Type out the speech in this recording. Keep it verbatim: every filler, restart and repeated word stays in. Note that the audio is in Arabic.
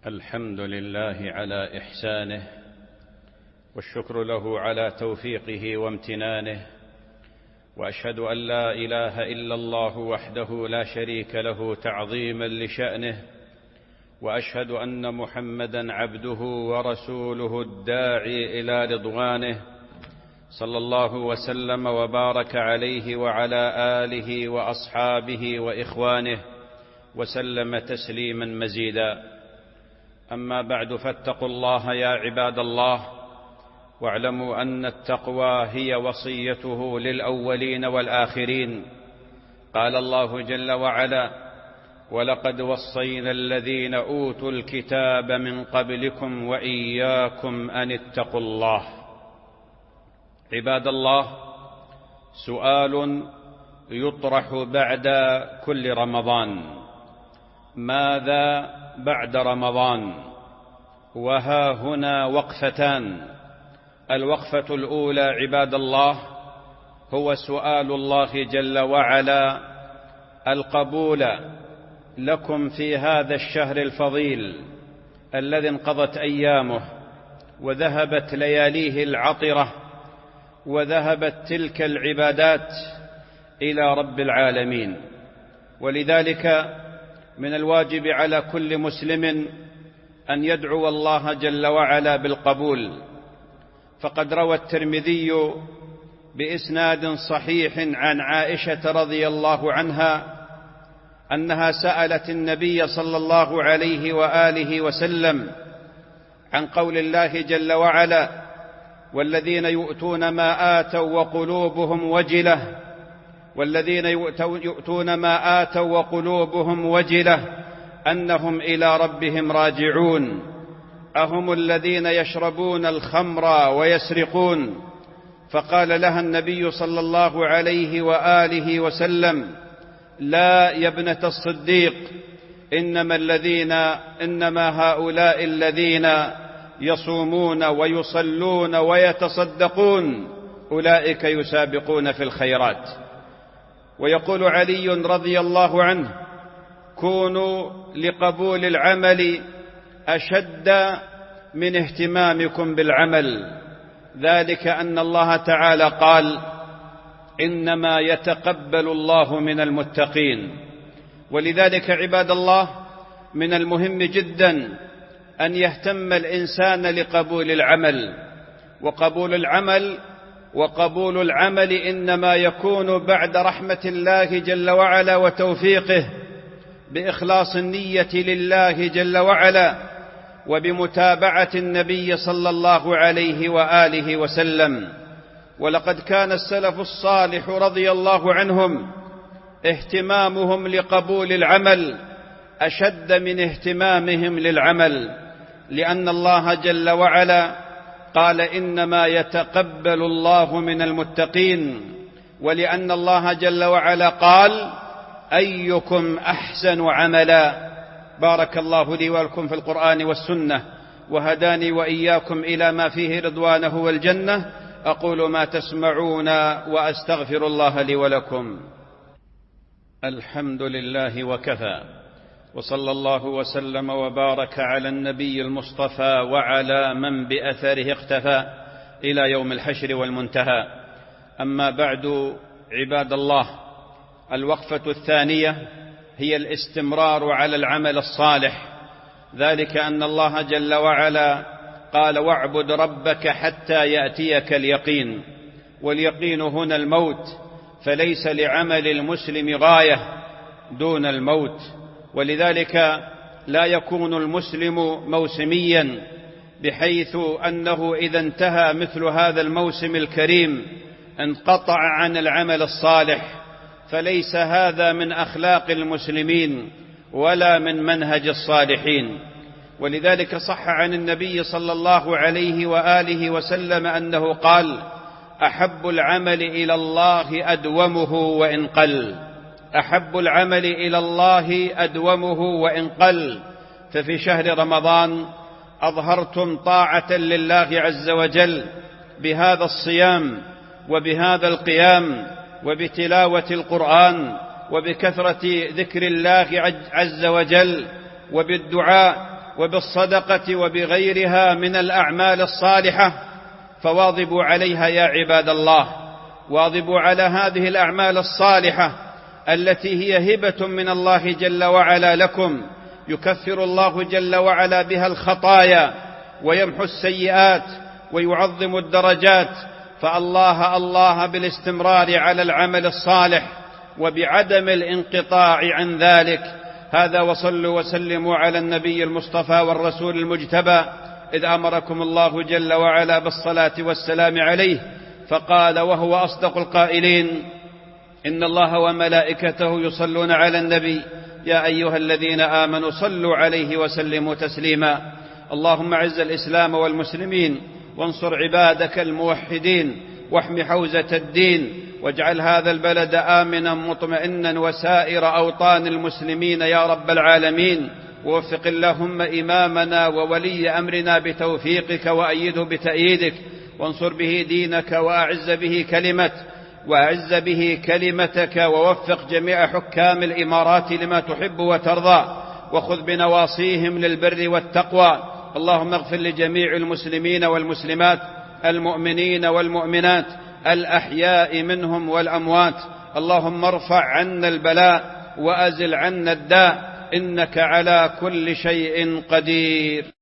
الحمد لله على إحسانه، والشكر له على توفيقه وامتنانه، وأشهد أن لا إله إلا الله وحده لا شريك له تعظيما لشأنه، وأشهد أن محمدا عبده ورسوله الداعي إلى رضوانه، صلى الله وسلم وبارك عليه وعلى آله وأصحابه وإخوانه وسلم تسليما مزيدا. أما بعد، فاتقوا الله يا عباد الله، واعلموا أن التقوى هي وصيته للأولين والآخرين. قال الله جل وعلا: ولقد وصينا الذين أوتوا الكتاب من قبلكم وإياكم أن اتقوا الله. عباد الله، سؤال يطرح بعد كل رمضان: ماذا بعد رمضان؟ وها هنا وقفتان. الوقفة الأولى عباد الله هو سؤال الله جل وعلا القبول لكم في هذا الشهر الفضيل الذي انقضت أيامه وذهبت لياليه العطرة وذهبت تلك العبادات إلى رب العالمين. ولذلك من الواجب على كل مسلم أن يدعو الله جل وعلا بالقبول. فقد روى الترمذي بإسناد صحيح عن عائشة رضي الله عنها أنها سألت النبي صلى الله عليه وآله وسلم عن قول الله جل وعلا: والذين يؤتون ما آتوا وقلوبهم وجلة والذين يؤتون ما آتوا وقلوبهم وجلة أنهم إلى ربهم راجعون أهم الذين يشربون الخمر ويسرقون؟ فقال لها النبي صلى الله عليه وآله وسلم: لا يا ابنة الصديق، إنما الذين إنما هؤلاء الذين يصومون ويصلون ويتصدقون أولئك يسابقون في الخيرات. ويقول علي رضي الله عنه: كونوا لقبول العمل أشد من اهتمامكم بالعمل، ذلك أن الله تعالى قال: إنما يتقبل الله من المتقين. ولذلك عباد الله، من المهم جدا أن يهتم الإنسان لقبول العمل. وقبول العمل وقبول العمل إنما يكون بعد رحمة الله جل وعلا وتوفيقه، بإخلاص النية لله جل وعلا، وبمتابعة النبي صلى الله عليه وآله وسلم. ولقد كان السلف الصالح رضي الله عنهم اهتمامهم لقبول العمل أشد من اهتمامهم للعمل، لأن الله جل وعلا قال: إنما يتقبل الله من المتقين، ولأن الله جل وعلا قال: أيكم أحسن عملا. بارك الله لي ولكم في القرآن والسنة، وهداني وإياكم إلى ما فيه رضوانه والجنة. أقول ما تسمعون وأستغفر الله لي ولكم. الحمد لله وكفى، وصلى الله وسلم وبارك على النبي المصطفى وعلى من بأثره اختفى إلى يوم الحشر والمنتهى. أما بعد عباد الله، الوقفة الثانية هي الاستمرار على العمل الصالح، ذلك أن الله جل وعلا قال: واعبد ربك حتى يأتيك اليقين. واليقين هنا الموت، فليس لعمل المسلم غاية دون الموت. ولذلك لا يكون المسلم موسميا، بحيث أنه إذا انتهى مثل هذا الموسم الكريم انقطع عن العمل الصالح، فليس هذا من أخلاق المسلمين ولا من منهج الصالحين. ولذلك صح عن النبي صلى الله عليه وآله وسلم أنه قال: أحب العمل إلى الله أدومه وإن قل. أحب العمل إلى الله أدومه وإن قل. ففي شهر رمضان أظهرتم طاعة لله عز وجل بهذا الصيام وبهذا القيام وبتلاوة القرآن وبكثرة ذكر الله عز وجل وبالدعاء وبالصدقة وبغيرها من الأعمال الصالحة، فواظبوا عليها يا عباد الله، واظبوا على هذه الأعمال الصالحة التي هي هبة من الله جل وعلا لكم، يكفر الله جل وعلا بها الخطايا ويمحو السيئات ويعظم الدرجات، فالله الله بالاستمرار على العمل الصالح وبعدم الانقطاع عن ذلك. هذا، وصلوا وسلموا على النبي المصطفى والرسول المجتبى، إذ أمركم الله جل وعلا بالصلاة والسلام عليه، فقال وهو أصدق القائلين: إن الله وملائكته يصلون على النبي يا أيها الذين آمنوا صلوا عليه وسلموا تسليما. اللهم أعز الإسلام والمسلمين، وانصر عبادك الموحدين، واحم حوزة الدين، واجعل هذا البلد آمنا مطمئنا وسائر أوطان المسلمين يا رب العالمين. ووفق اللهم إمامنا وولي أمرنا بتوفيقك، وأيده بتأييدك، وانصر به دينك، وأعز به كلمة وأعز به كلمتك، ووفق جميع حكام الإمارات لما تحب وترضى، وخذ بنواصيهم للبر والتقوى. اللهم اغفر لجميع المسلمين والمسلمات، المؤمنين والمؤمنات، الأحياء منهم والأموات. اللهم ارفع عنا البلاء وأزل عنا الداء، إنك على كل شيء قدير.